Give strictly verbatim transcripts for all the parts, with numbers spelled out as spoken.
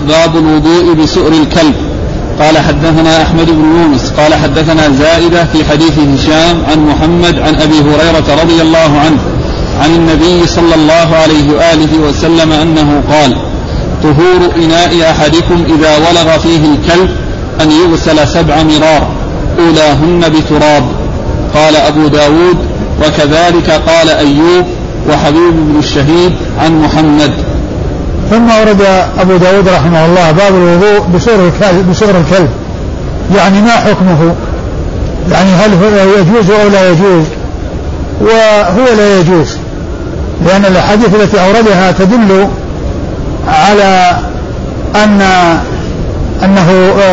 باب الوضوء بسؤر الكلب. قال حدثنا أحمد بن يونس قال حدثنا زائدة في حديث هشام عن محمد عن أبي هريرة رضي الله عنه عن النبي صلى الله عليه وآله وسلم أنه قال: طهور إناء أحدكم إذا ولغ فيه الكلب أن يغسل سبع مرار أولاهن بتراب. قال أبو داود: وكذلك قال أيوب وحبيب بن الشهيد عن محمد. ثم ورد أبو داود رحمه الله باب الوضوء بسؤر الكلب، يعني ما حكمه، يعني هل هو يجوز أو لا يجوز؟ وهو لا يجوز، لأن الأحاديث التي أوردها تدل على أن أنه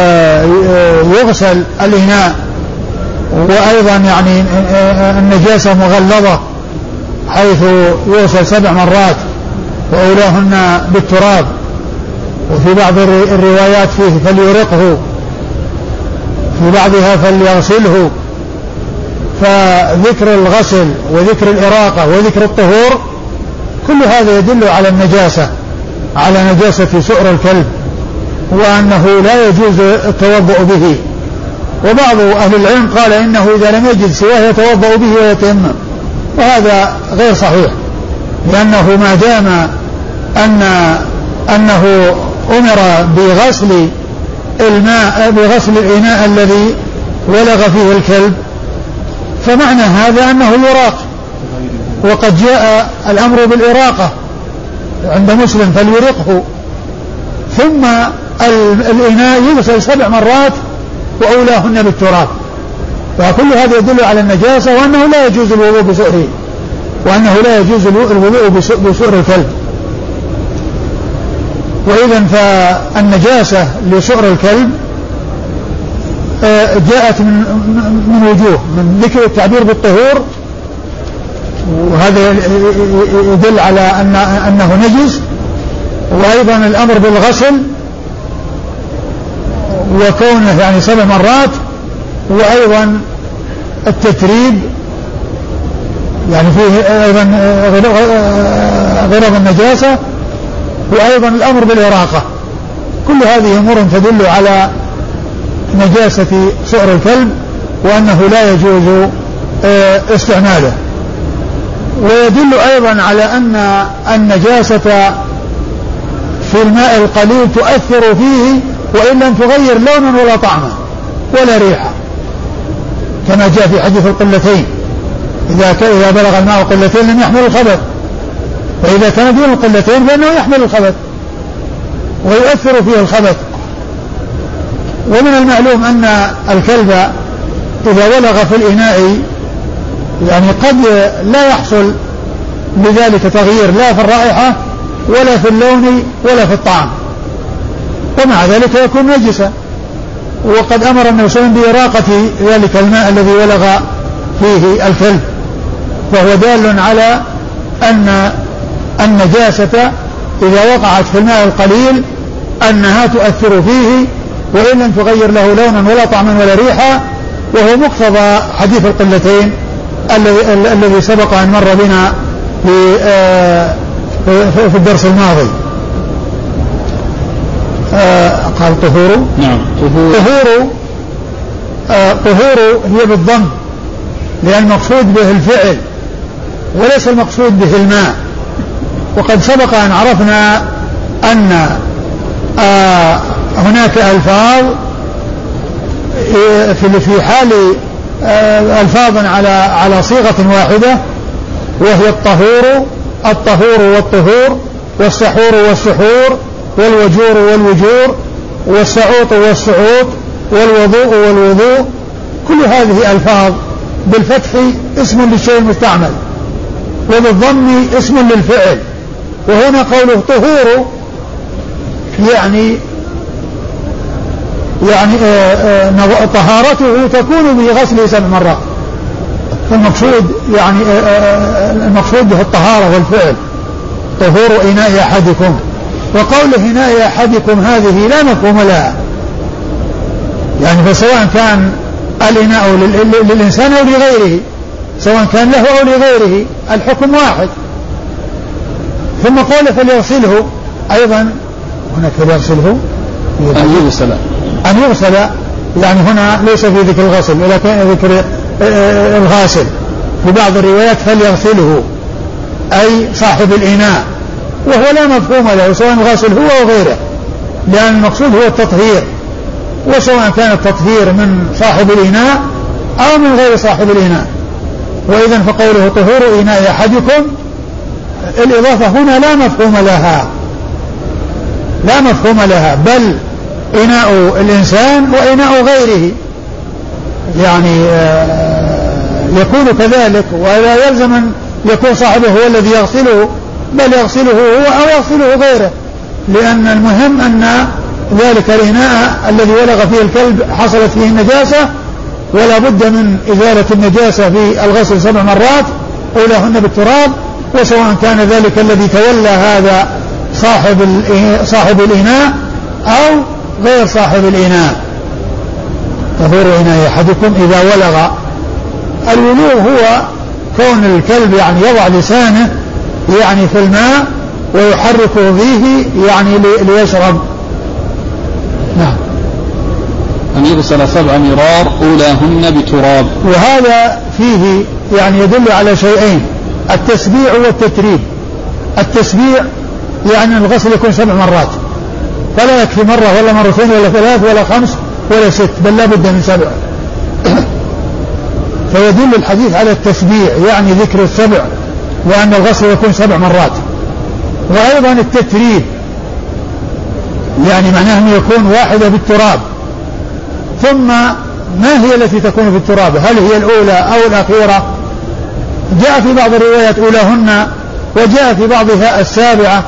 يغسل الإناء، وأيضا يعني النجاسة مغلظة حيث يغسل سبع مرات وأولاهن بالتراب، وفي بعض الروايات فيه فليرقه، في بعضها فليغسله. فذكر الغسل وذكر الإراقة وذكر الطهور كل هذا يدل على النجاسة، على نجاسة سؤر الكلب، وأنه لا يجوز التوضؤ به. وبعض أهل العلم قال إنه إذا لم يجد سواه يتوضأ به ويتيمم، وهذا غير صحيح، لأنه ما دام أن أنه أمر بغسل الماء بغسل الإناء الذي ولغ فيه الكلب، فمعنى هذا أنه يراق، وقد جاء الأمر بالإراقة عند مسلم فليرقه. ثم الإناء يغسل سبع مرات وأولاهن بالتراب، فكل هذا يدل على النجاسة، وأنه لا يجوز الوضوء بسؤره، وأنه لا يجوز الوضوء بسؤر الكلب. وإذن فالنجاسة لسؤر الكلب جاءت من من وجوه، من ذكر التعبير بالطهور، وهذا يدل على أن أنه نجس، وأيضا الأمر بالغسل وكونه يعني سبع مرات، وأيضا التتريب يعني فيه أيضا غلظ النجاسة، وأيضا الأمر بالإراقة. كل هذه أمور تدل على نجاسة سؤر الكلب، وأنه لا يجوز استعماله. ويدل أيضا على أن النجاسة في الماء القليل تؤثر فيه وإن لم تغير لونا ولا طعما ولا ريحا، كما جاء في حديث القلتين: إذا إذا بلغ الماء قلتين لم يحمل الخبث، فإذا كان دون القلتين فإنه يحمل الخبث ويؤثر فيه الخبث. ومن المعلوم أن الكلب إذا ولغ في الإناء يعني قد لا يحصل بذلك تغيير لا في الرائحة ولا في اللون ولا في الطعم، ومع ذلك يكون نجسا. وقد أمر النبي صلى الله عليه وسلم بإراقة ذلك الماء الذي ولغ فيه الكلب، وهو دال على أن النجاسة إذا وقعت في الماء القليل أنها تؤثر فيه وإن لم تغير له لونا ولا طعما ولا ريحا، وهو مقتضى حديث القلتين الذي سبق أن مر بنا في الدرس الماضي. قال طهور. نعم طهور. طهور طهور هي بالضم، لأن المقصود به الفعل وليس المقصود به الماء. وقد سبق أن عرفنا أن هناك ألفاظ في حال ألفاظ على على صيغة واحدة، وهي الطهور الطهور والطهور، والسحور والسحور، والوجور والوجور، والسعوط والسعوط، والوضوء والوضوء. كل هذه ألفاظ بالفتح اسم للشيء المستعمل، وبالضم اسم للفعل. وهنا قوله طهور يعني يعني طهارته تكون بغسله سبع مرات، فالمقصود يعني المقصود به الطهارة والفعل. طهور إناء أحدكم، وقوله إناء أحدكم هذه لا مفهوم لها، يعني فسواء كان الإناء للإنسان أو لغيره، سواء كان له أو لغيره الحكم واحد. ثم قال فليغسله أيضا هناك فليغسله أن يغسل أن يغسل يعني هنا ليس في ذكر الغسل ولكن ذكر الغاسل. في بعض الروايات فليغسله أي صاحب الإناء، وهو لا مفهوم له سواء الغاسل هو أو غيره، لأن المقصود هو التطهير، وسواء كان التطهير من صاحب الإناء أو من غير صاحب الإناء. وإذا فقوله طهور إناء أحدكم الإضافة هنا لا مفهوم لها لا مفهوم لها بل إناء الإنسان وإناء غيره يعني يكون كذلك، ولا يلزم أن يكون صاحبه هو الذي يغسله، بل يغسله هو أو يغسله غيره، لأن المهم أن ذلك الإناء الذي ولغ فيه الكلب حصلت فيه النجاسة، ولا بد من إزالة النجاسة في الغسل سبع مرات أولاهن بالتراب، وسواء كان ذلك الذي تولى هذا صاحب صاحب الإناء أو غير صاحب الإناء. طهور إناء أحدكم إذا ولغ. الولوغ هو كون الكلب يعني يضع لسانه يعني في الماء ويحركه فيه يعني ليشرب. نعم. أن يغسل سبع مرار أولاهن بتراب. وهذا فيه يعني يدل على شيئين: التسبيع والتتريب. التسبيع يعني الغسل يكون سبع مرات، فلا يكفي مرة ولا مرتين ولا ثلاث ولا خمس ولا ست، بل لا بد من سبع. فيدل الحديث على التسبيع يعني ذكر السبع، وأن الغسل يكون سبع مرات. وأيضا التتريب يعني معناه أن يكون واحدة بالتراب، ثم ما هي التي تكون في التراب؟ هل هي الأولى أو الأخيرة؟ جاء في بعض الروايات أولاهن، وجاء في بعضها السابعة،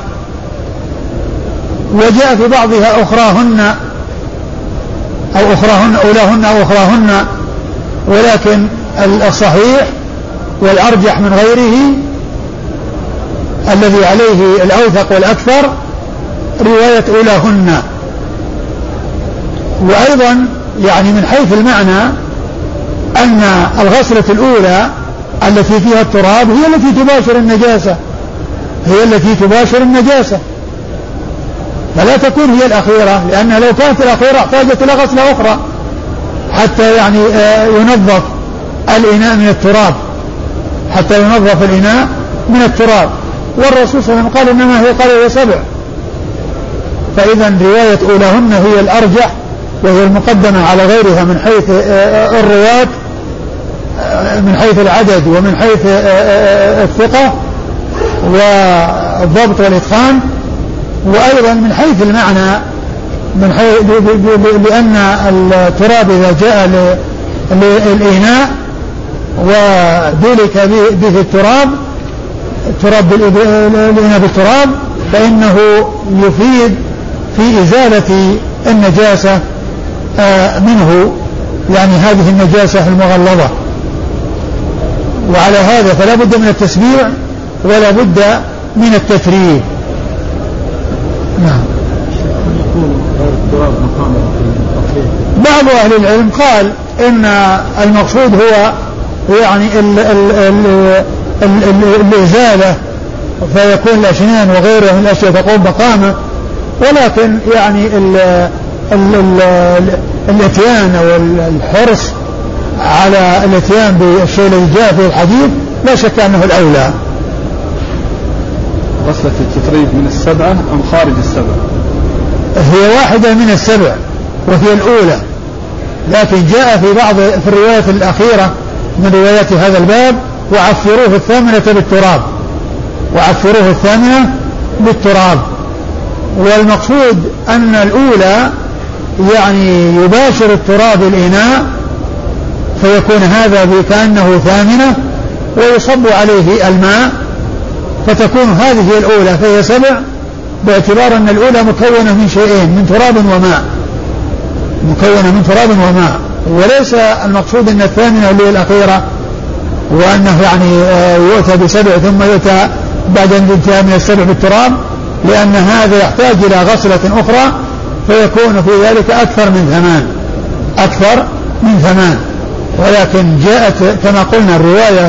وجاء في بعضها أخراهن أو أخراهن أولاهن أو أخراهن. ولكن الصحيح والأرجح من غيره الذي عليه الأوثق والأكثر رواية أولاهن. وأيضا يعني من حيث المعنى أن الغسلة الأولى التي فيها التراب هي التي تباشر النجاسة هي التي تباشر النجاسة فلا تكون هي الأخيرة، لأن لو كانت الأخيرة احتاجت إلى غسلة أخرى حتى يعني ينظف الإناء من التراب حتى ينظف الإناء من التراب. والرسول صلى الله عليه وسلم قال إنما هي قال هي سبع. فإذا رواية أولاهن هي الأرجح، وهي المقدمة على غيرها من حيث الرواة، من حيث العدد ومن حيث الثقة والضبط والإتقان، وأيضا من حيث المعنى من حيث لأن التراب إذا جاء للإناء ودلك به التراب تراب الإناء بالتراب فإنه يفيد في إزالة النجاسة منه، يعني هذه النجاسة المغلظة. وعلى هذا فلا بد من التسبيع ولا بد من التتريب. نعم. بعض أهل العلم قال إن المقصود هو يعني ال ال ال ال ال الإزالة، فيكون الأسنان وغيرها من الأشياء تقوم بقامة، ولكن يعني ال ال ال الاتيان أو الحرص على الاتيان بالشيء الذي جاء في الحديث لا شك أنه الأولى. غسلة التتريب من السبعة أم خارج السبعة؟ هي واحدة من السبع وهي الأولى، لكن جاء في بعض في الرواية الأخيرة من روايات هذا الباب وعفروه الثامنة بالتراب وعفروه الثامنة بالتراب. والمقصود أن الأولى يعني يباشر التراب الإناء فيكون هذا كأنه ثامنة ويصب عليه الماء فتكون هذه الأولى فهي سبع، باعتبار أن الأولى مكونة من شيئين، من تراب وماء، مكونة من تراب وماء، وليس المقصود أن الثامنة اللي هي الأخيرة وأنه يعني يؤتى بسبع ثم يؤتى بعد الانتهاء من السبع بالتراب، لأن هذا يحتاج إلى غسلة أخرى فيكون في ذلك أكثر من ثمان أكثر من ثمان. ولكن جاءت كما قلنا الرواية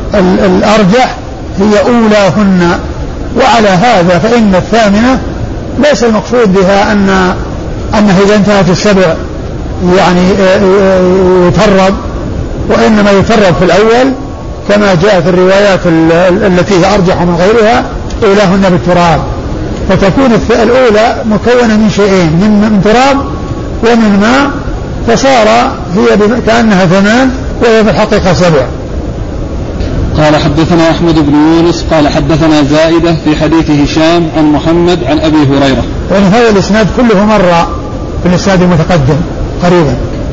الأرجح هي أولاهن، وعلى هذا فإن الثامنة ليس المقصود بها أن أنه إذا انتهت السبع يعني يترب، وإنما يترب في الأول كما جاء في الروايات التي هي أرجح من غيرها أولاهن بالتراب، فتكون الأولى مكونة من شيئين، من تراب ومن ماء، فصار هي كأنها ثمان وهي في الحقيقة سبع. قال حدثنا أحمد بن يونس قال حدثنا زائدة في حديث هشام عن محمد عن أبي هريرة. يعني هذا الإسناد كله مر في الإسناد المتقدم قريبا،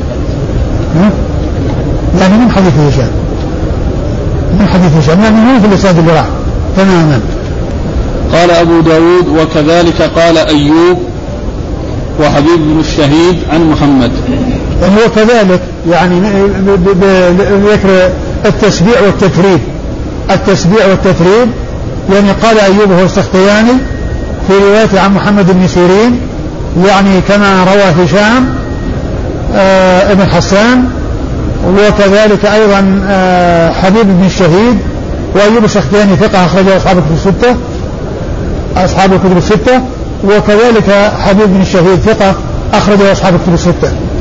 يعني من حديث هشام من حديث هشام يعني مو في الإسناد اللي راح تماما. قال أبو داود وكذلك قال أيوب وحبيب بن الشهيد عن محمد. يعني وكذلك يعني بذكر التسبيع والتتريب، التسبيع والتتريب يعني قال أيوب هو السختياني في روايته عن محمد بن سيرين، يعني كما روى هشام آه ابن حسان، وكذلك أيضا آه حبيب بن الشهيد. وأيوب السختياني ثقة أخرجه أصحاب الكتب الستة أصحاب الكتب الستة وكذلك حبيب بن الشهيد ثقة أخرجه أصحاب الكتب الستة.